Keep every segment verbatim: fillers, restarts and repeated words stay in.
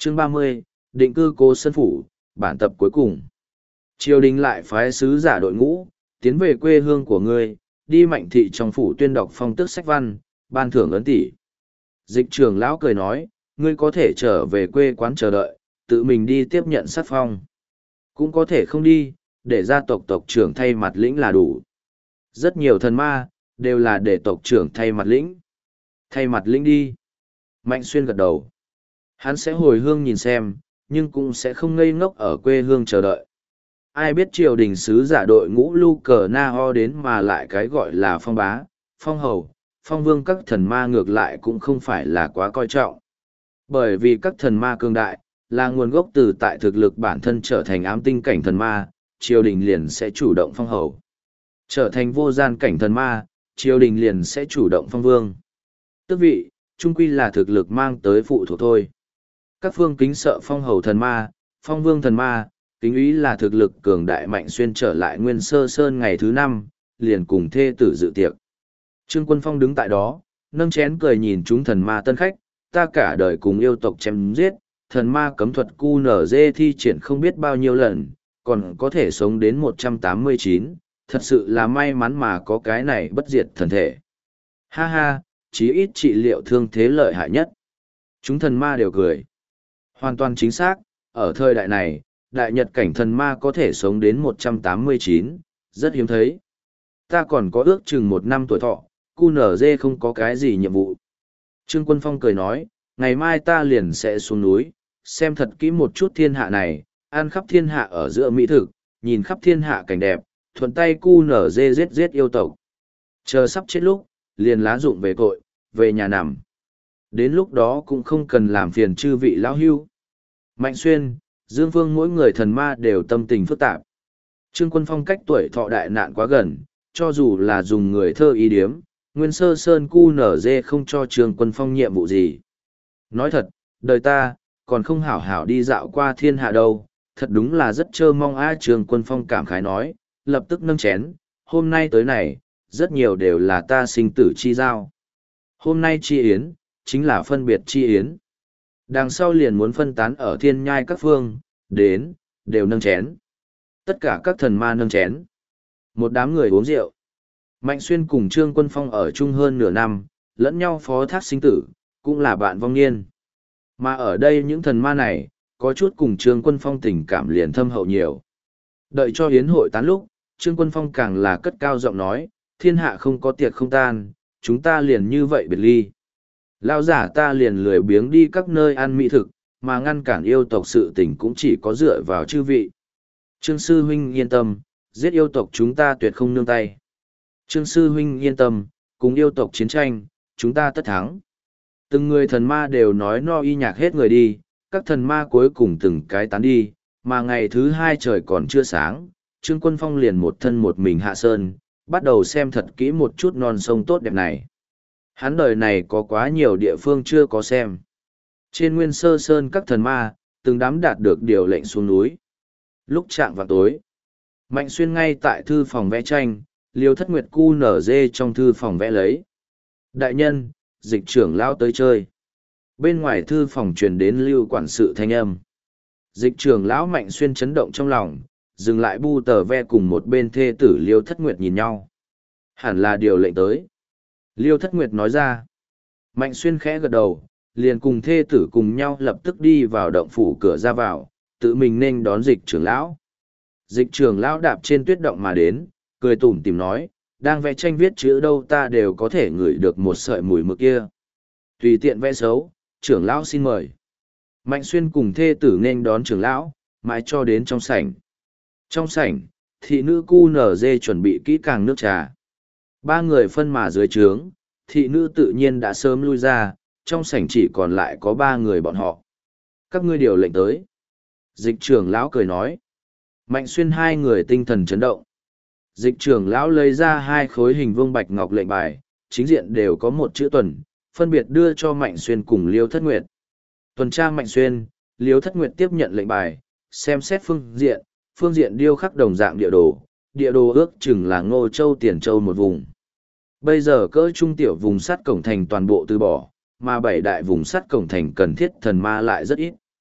Chương ba mươi, định cư Cố Sơn Phủ, bản tập cuối cùng. Triều đình lại phái sứ giả đội ngũ, tiến về quê hương của ngươi, đi Mạnh thị trong phủ tuyên đọc phong tước sách văn, ban thưởng ấn tỷ. Dịch trưởng lão cười nói, ngươi có thể trở về quê quán chờ đợi, tự mình đi tiếp nhận sát phong. Cũng có thể không đi, để gia tộc tộc trưởng thay mặt lĩnh là đủ. Rất nhiều thần ma, đều là để tộc trưởng thay mặt lĩnh. Thay mặt lĩnh đi. Mạnh Xuyên gật đầu. Hắn sẽ hồi hương nhìn xem, nhưng cũng sẽ không ngây ngốc ở quê hương chờ đợi. Ai biết triều đình sứ giả đội ngũ lu cờ na ho đến mà lại cái gọi là phong bá, phong hầu, phong vương các thần ma ngược lại cũng không phải là quá coi trọng. Bởi vì các thần ma cường đại, là nguồn gốc từ tại thực lực bản thân trở thành ám tinh cảnh thần ma, triều đình liền sẽ chủ động phong hầu. Trở thành vô gian cảnh thần ma, triều đình liền sẽ chủ động phong vương. Tước vị, trung quy là thực lực mang tới phụ thuộc thôi. Các phương kính sợ phong hầu thần ma, phong vương thần ma, kính ý là thực lực cường đại Mạnh Xuyên trở lại Nguyên Sơ Sơn ngày thứ năm, liền cùng thê tử dự tiệc. Trương Quân Phong đứng tại đó, nâng chén cười nhìn chúng thần ma tân khách, ta cả đời cùng yêu tộc chém giết, thần ma cấm thuật cu nở dê thi triển không biết bao nhiêu lần, còn có thể sống đến một trăm tám mươi chín, thật sự là may mắn mà có cái này bất diệt thần thể. Ha ha, chí ít trị liệu thương thế lợi hại nhất. Chúng thần ma đều cười. Hoàn toàn chính xác, ở thời đại này, đại nhật cảnh thần ma có thể sống đến một trăm tám mươi chín, rất hiếm thấy. Ta còn có ước chừng một năm tuổi thọ, cu nở dê không có cái gì nhiệm vụ. Trương Quân Phong cười nói, ngày mai ta liền sẽ xuống núi, xem thật kỹ một chút thiên hạ này, ăn khắp thiên hạ ở giữa mỹ thực, nhìn khắp thiên hạ cảnh đẹp, thuận tay cu nở dê giết giết yêu tộc. Chờ sắp chết lúc, liền lá dụng về cội, về nhà nằm. Đến lúc đó cũng không cần làm phiền chư vị lão hưu. Mạnh Xuyên, Dương Phương mỗi người thần ma đều tâm tình phức tạp. Trương Quân Phong cách tuổi thọ đại nạn quá gần, cho dù là dùng người thơ ý điếm, Nguyên Sơ Sơn cu nở dê không cho Trương Quân Phong nhiệm vụ gì. Nói thật, đời ta, còn không hảo hảo đi dạo qua thiên hạ đâu, thật đúng là rất trơ mong a. Trương Quân Phong cảm khái nói, lập tức nâng chén, hôm nay tới này, rất nhiều đều là ta sinh tử chi giao. Hôm nay chi yến, chính là phân biệt chi yến. Đằng sau liền muốn phân tán ở thiên nhai các phương, đến, đều nâng chén. Tất cả các thần ma nâng chén. Một đám người uống rượu. Mạnh Xuyên cùng Trương Quân Phong ở chung hơn nửa năm, lẫn nhau phó thác sinh tử, cũng là bạn vong niên. Mà ở đây những thần ma này, có chút cùng Trương Quân Phong tình cảm liền thâm hậu nhiều. Đợi cho hiến hội tán lúc, Trương Quân Phong càng là cất cao giọng nói, thiên hạ không có tiệc không tan, chúng ta liền như vậy biệt ly. Lão giả ta liền lười biếng đi các nơi ăn mỹ thực, mà ngăn cản yêu tộc sự tình cũng chỉ có dựa vào chư vị. Trương Sư Huynh yên tâm, giết yêu tộc chúng ta tuyệt không nương tay. Trương Sư Huynh yên tâm, cùng yêu tộc chiến tranh, chúng ta tất thắng. Từng người thần ma đều nói no y nhạc hết người đi, các thần ma cuối cùng từng cái tán đi, mà ngày thứ hai trời còn chưa sáng, Trương Quân Phong liền một thân một mình hạ sơn, bắt đầu xem thật kỹ một chút non sông tốt đẹp này. Hắn đời này có quá nhiều địa phương chưa có xem. Trên Nguyên Sơ Sơn các thần ma, từng đám đạt được điều lệnh xuống núi. Lúc chạm vào tối, Mạnh Xuyên ngay tại thư phòng vẽ tranh, Liêu Thất Nguyệt cu nở dê trong thư phòng vẽ lấy. Đại nhân, dịch trưởng lão tới chơi. Bên ngoài thư phòng truyền đến Lưu quản sự thanh âm. Dịch trưởng lão Mạnh Xuyên chấn động trong lòng, dừng lại bu tờ ve cùng một bên thê tử Liêu Thất Nguyệt nhìn nhau. Hẳn là điều lệnh tới. Liêu Thất Nguyệt nói ra. Mạnh Xuyên khẽ gật đầu, liền cùng thê tử cùng nhau lập tức đi vào động phủ cửa ra vào, tự mình nên đón dịch trưởng lão. Dịch trưởng lão đạp trên tuyết động mà đến, cười tủm tỉm nói, đang vẽ tranh viết chữ đâu ta đều có thể ngửi được một sợi mùi mực kia. Tùy tiện vẽ xấu, trưởng lão xin mời. Mạnh Xuyên cùng thê tử nên đón trưởng lão, mãi cho đến trong sảnh. Trong sảnh, thị nữ cu nở dê chuẩn bị kỹ càng nước trà. Ba người phân mà dưới trướng, thị nữ tự nhiên đã sớm lui ra, trong sảnh chỉ còn lại có ba người bọn họ. Các ngươi điều lệnh tới. Dịch trưởng lão cười nói. Mạnh Xuyên hai người tinh thần chấn động. Dịch trưởng lão lấy ra hai khối hình vuông bạch ngọc lệnh bài, chính diện đều có một chữ tuần, phân biệt đưa cho Mạnh Xuyên cùng Liêu Thất Nguyệt. Tuần tra Mạnh Xuyên, Liêu Thất Nguyệt tiếp nhận lệnh bài, xem xét phương diện, phương diện điêu khắc đồng dạng địa đồ, địa đồ ước chừng là Ngô Châu Tiền Châu một vùng. Bây giờ cỡ trung tiểu vùng sắt cổng thành toàn bộ từ bỏ, mà bảy đại vùng sắt cổng thành cần thiết thần ma lại rất ít.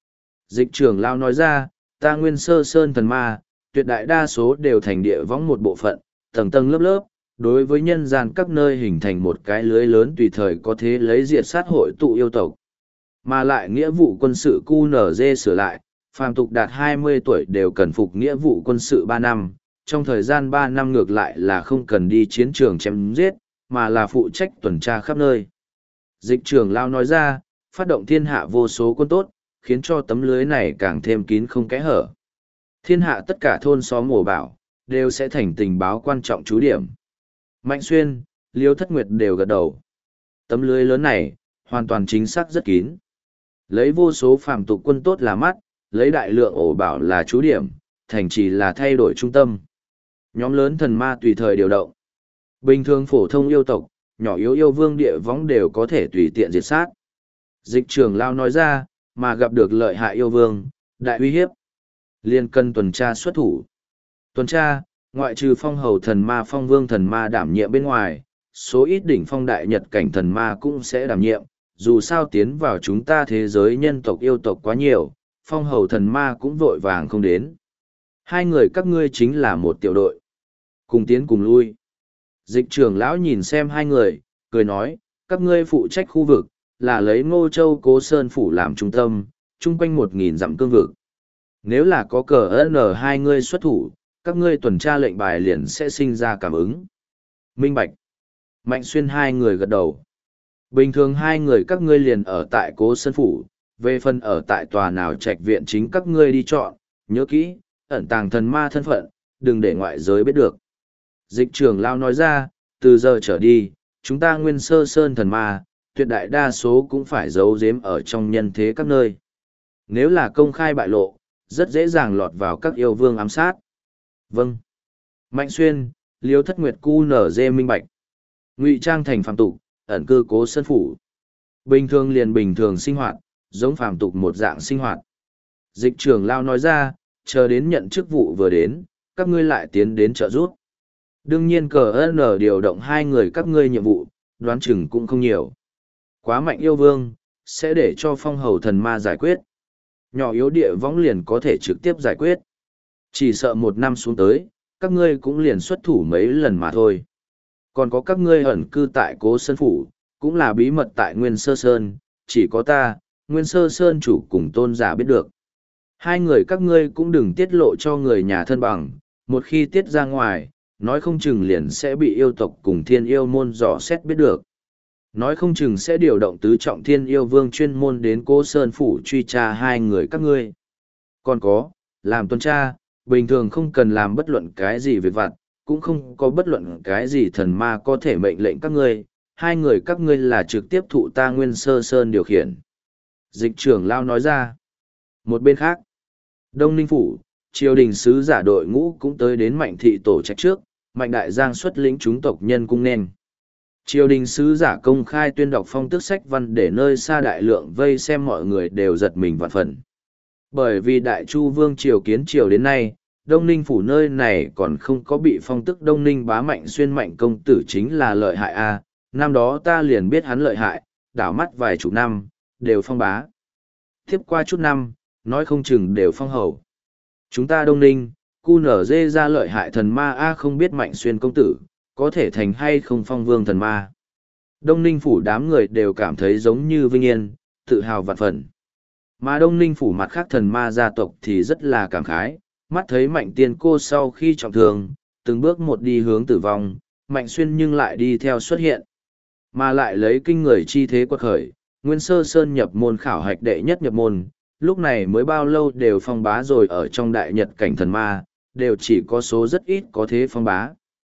Dịch trưởng lao nói ra, ta nguyên sơ sơn thần ma, tuyệt đại đa số đều thành địa võng một bộ phận, tầng tầng lớp lớp, đối với nhân gian các nơi hình thành một cái lưới lớn tùy thời có thế lấy diệt sát hội tụ yêu tộc. Mà lại nghĩa vụ quân sự Q N G sửa lại, phàm tục đạt hai mươi tuổi đều cần phục nghĩa vụ quân sự ba năm, trong thời gian ba năm ngược lại là không cần đi chiến trường chém giết, mà là phụ trách tuần tra khắp nơi. Dịch trưởng lao nói ra, phát động thiên hạ vô số quân tốt, khiến cho tấm lưới này càng thêm kín không kẽ hở. Thiên hạ tất cả thôn xóm ổ bảo, đều sẽ thành tình báo quan trọng trú điểm. Mạnh Xuyên, Liêu Thất Nguyệt đều gật đầu. Tấm lưới lớn này, hoàn toàn chính xác rất kín. Lấy vô số phàm tục quân tốt là mắt, lấy đại lượng ổ bảo là trú điểm, thành trì là thay đổi trung tâm. Nhóm lớn thần ma tùy thời điều động. Bình thường phổ thông yêu tộc, nhỏ yếu yêu vương địa võng đều có thể tùy tiện diệt sát. Dịch trưởng lao nói ra, mà gặp được lợi hại yêu vương, đại uy hiếp. Liên cân tuần tra xuất thủ. Tuần tra, ngoại trừ phong hầu thần ma phong vương thần ma đảm nhiệm bên ngoài, số ít đỉnh phong đại nhật cảnh thần ma cũng sẽ đảm nhiệm, dù sao tiến vào chúng ta thế giới nhân tộc yêu tộc quá nhiều, phong hầu thần ma cũng vội vàng không đến. Hai người các ngươi chính là một tiểu đội. Cùng tiến cùng lui. Dịch trưởng lão nhìn xem hai người, cười nói, các ngươi phụ trách khu vực, là lấy Ngô Châu Cố Sơn Phủ làm trung tâm, chung quanh một nghìn dặm cương vực. Nếu là có cờ N hai ngươi xuất thủ, các ngươi tuần tra lệnh bài liền sẽ sinh ra cảm ứng. Minh Bạch. Mạnh Xuyên hai người gật đầu. Bình thường hai người các ngươi liền ở tại Cố Sơn Phủ, về phần ở tại tòa nào trạch viện chính các ngươi đi chọn, nhớ kỹ, ẩn tàng thần ma thân phận, đừng để ngoại giới biết được. Dịch trưởng lao nói ra, từ giờ trở đi, chúng ta nguyên sơ sơn thần ma, tuyệt đại đa số cũng phải giấu giếm ở trong nhân thế các nơi. Nếu là công khai bại lộ, rất dễ dàng lọt vào các yêu vương ám sát. Vâng. Mạnh Xuyên, Liêu Thất Nguyệt Cu nở dê minh bạch. Ngụy trang thành phàm tục, ẩn cư Cố Sơn Phủ. Bình thường liền bình thường sinh hoạt, giống phàm tục một dạng sinh hoạt. Dịch trưởng lao nói ra, chờ đến nhận chức vụ vừa đến, các ngươi lại tiến đến trợ giúp. Đương nhiên cờ N điều động hai người các ngươi nhiệm vụ, đoán chừng cũng không nhiều. Quá mạnh yêu vương, sẽ để cho phong hầu thần ma giải quyết. Nhỏ yếu địa võng liền có thể trực tiếp giải quyết. Chỉ sợ một năm xuống tới, các ngươi cũng liền xuất thủ mấy lần mà thôi. Còn có các ngươi ẩn cư tại Cố Sơn Phủ, cũng là bí mật tại Nguyên Sơ Sơn, chỉ có ta, Nguyên Sơ Sơn chủ cùng tôn giả biết được. Hai người các ngươi cũng đừng tiết lộ cho người nhà thân bằng, một khi tiết ra ngoài, nói không chừng liền sẽ bị yêu tộc cùng thiên yêu môn dò xét biết được. Nói không chừng sẽ điều động tứ trọng thiên yêu vương chuyên môn đến Cố Sơn Phủ truy tra hai người các ngươi. Còn có, làm tuần tra, bình thường không cần làm bất luận cái gì việc vặt, cũng không có bất luận cái gì thần ma có thể mệnh lệnh các ngươi, hai người các ngươi là trực tiếp thụ ta Nguyên Sơ Sơn điều khiển. Dịch trưởng lao nói ra. Một bên khác, Đông Ninh Phủ, triều đình sứ giả đội ngũ cũng tới đến Mạnh thị tổ trạch trước, Mạnh đại giang xuất lĩnh chúng tộc nhân cung nên. Triều đình sứ giả công khai tuyên đọc phong tước sách văn để nơi xa đại lượng vây xem mọi người đều giật mình vạn phần. Bởi vì đại chu vương triều kiến triều đến nay, Đông Ninh Phủ nơi này còn không có bị phong tước Đông Ninh bá Mạnh Xuyên Mạnh công tử chính là lợi hại a. Năm đó ta liền biết hắn lợi hại, đảo mắt vài chục năm, đều phong bá. Tiếp qua chút năm, nói không chừng đều phong hầu. Chúng ta Đông Ninh, cu nở dê ra lợi hại thần ma a không biết Mạnh Xuyên công tử, có thể thành hay không phong vương thần ma. Đông Ninh Phủ đám người đều cảm thấy giống như vinh yên, tự hào vạn phần. Mà Đông Ninh Phủ mặt khác thần ma gia tộc thì rất là cảm khái, mắt thấy Mạnh tiên cô sau khi trọng thương, từng bước một đi hướng tử vong, Mạnh Xuyên nhưng lại đi theo xuất hiện. Mà lại lấy kinh người chi thế quật khởi, Nguyên Sơ Sơn nhập môn khảo hạch đệ nhất nhập môn, lúc này mới bao lâu đều phong bá rồi ở trong đại nhật cảnh thần ma, đều chỉ có số rất ít có thế phong bá.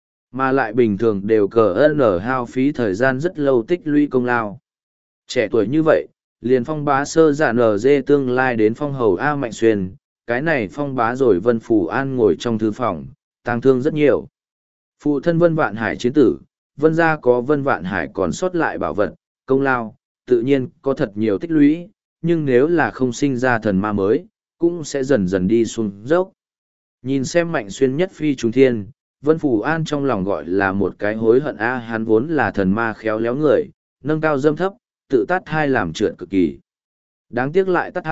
Mà lại bình thường đều cờ N hao phí thời gian rất lâu tích lũy công lao. Trẻ tuổi như vậy, liền phong bá sơ giả nở dê tương lai đến phong hầu A Mạnh Xuyên, cái này phong bá rồi Vân Phủ An ngồi trong thư phòng, tang thương rất nhiều. Phụ thân Vân Vạn Hải chiến tử, Vân gia có Vân Vạn Hải còn sót lại bảo vật, công lao, tự nhiên có thật nhiều tích lũy, nhưng nếu là không sinh ra thần ma mới, cũng sẽ dần dần đi xuống dốc. Nhìn xem Mạnh Xuyên nhất phi trùng thiên, Vân Phủ An trong lòng gọi là một cái hối hận a, hắn vốn là thần ma khéo léo người, nâng cao dâm thấp, tự tát hai làm trượt cực kỳ. Đáng tiếc lại tát hai,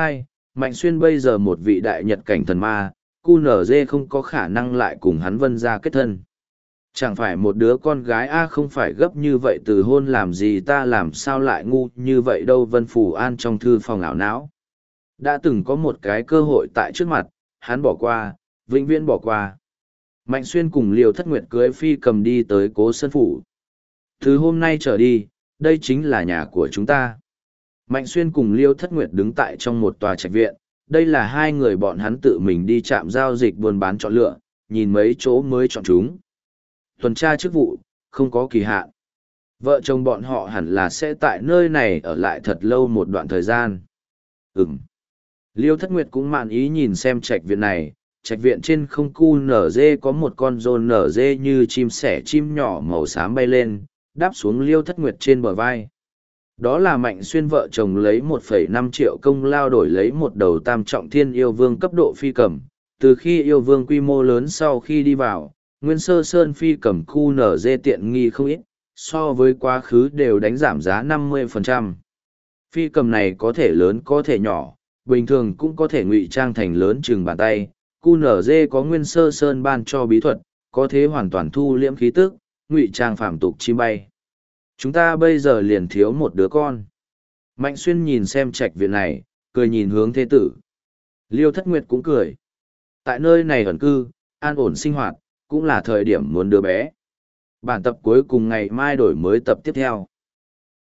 Mạnh Xuyên bây giờ một vị đại nhật cảnh thần ma, cu nở dê không có khả năng lại cùng hắn Vân gia kết thân. Chẳng phải một đứa con gái a không phải gấp như vậy từ hôn làm gì ta làm sao lại ngu như vậy đâu. Vân Phủ An trong thư phòng ảo não. Đã từng có một cái cơ hội tại trước mặt, hắn bỏ qua, vĩnh viễn bỏ qua. Mạnh Xuyên cùng Liêu Thất Nguyệt cưới phi cầm đi tới Cố Sơn Phủ. Từ hôm nay trở đi, đây chính là nhà của chúng ta. Mạnh Xuyên cùng Liêu Thất Nguyệt đứng tại trong một tòa trạch viện, đây là hai người bọn hắn tự mình đi chạm giao dịch buôn bán chọn lựa, nhìn mấy chỗ mới chọn chúng. Tuần tra chức vụ, không có kỳ hạn. Vợ chồng bọn họ hẳn là sẽ tại nơi này ở lại thật lâu một đoạn thời gian. Ừm. Liêu Thất Nguyệt cũng mạn ý nhìn xem trạch viện này, trạch viện trên không cu nở dê có một con rôn nở dê như chim sẻ chim nhỏ màu xám bay lên, đáp xuống Liêu Thất Nguyệt trên bờ vai. Đó là Mạnh Xuyên vợ chồng lấy một phẩy năm triệu công lao đổi lấy một đầu tam trọng thiên yêu vương cấp độ phi cầm. Từ khi yêu vương quy mô lớn sau khi đi vào, Nguyên Sơ Sơn phi cầm cu nở dê tiện nghi không ít, so với quá khứ đều đánh giảm giá năm mươi phần trăm. Phi cầm này có thể lớn có thể nhỏ, bình thường cũng có thể ngụy trang thành lớn chừng bàn tay. cu nở dê có Nguyên Sơ Sơn ban cho bí thuật, có thể hoàn toàn thu liễm khí tức, ngụy trang phạm tục chim bay. Chúng ta bây giờ liền thiếu một đứa con. Mạnh Xuyên nhìn xem trạch viện này, cười nhìn hướng thế tử. Liêu Thất Nguyệt cũng cười. Tại nơi này ẩn cư, an ổn sinh hoạt, cũng là thời điểm muốn đứa bé. Bản tập cuối cùng ngày mai đổi mới tập tiếp theo.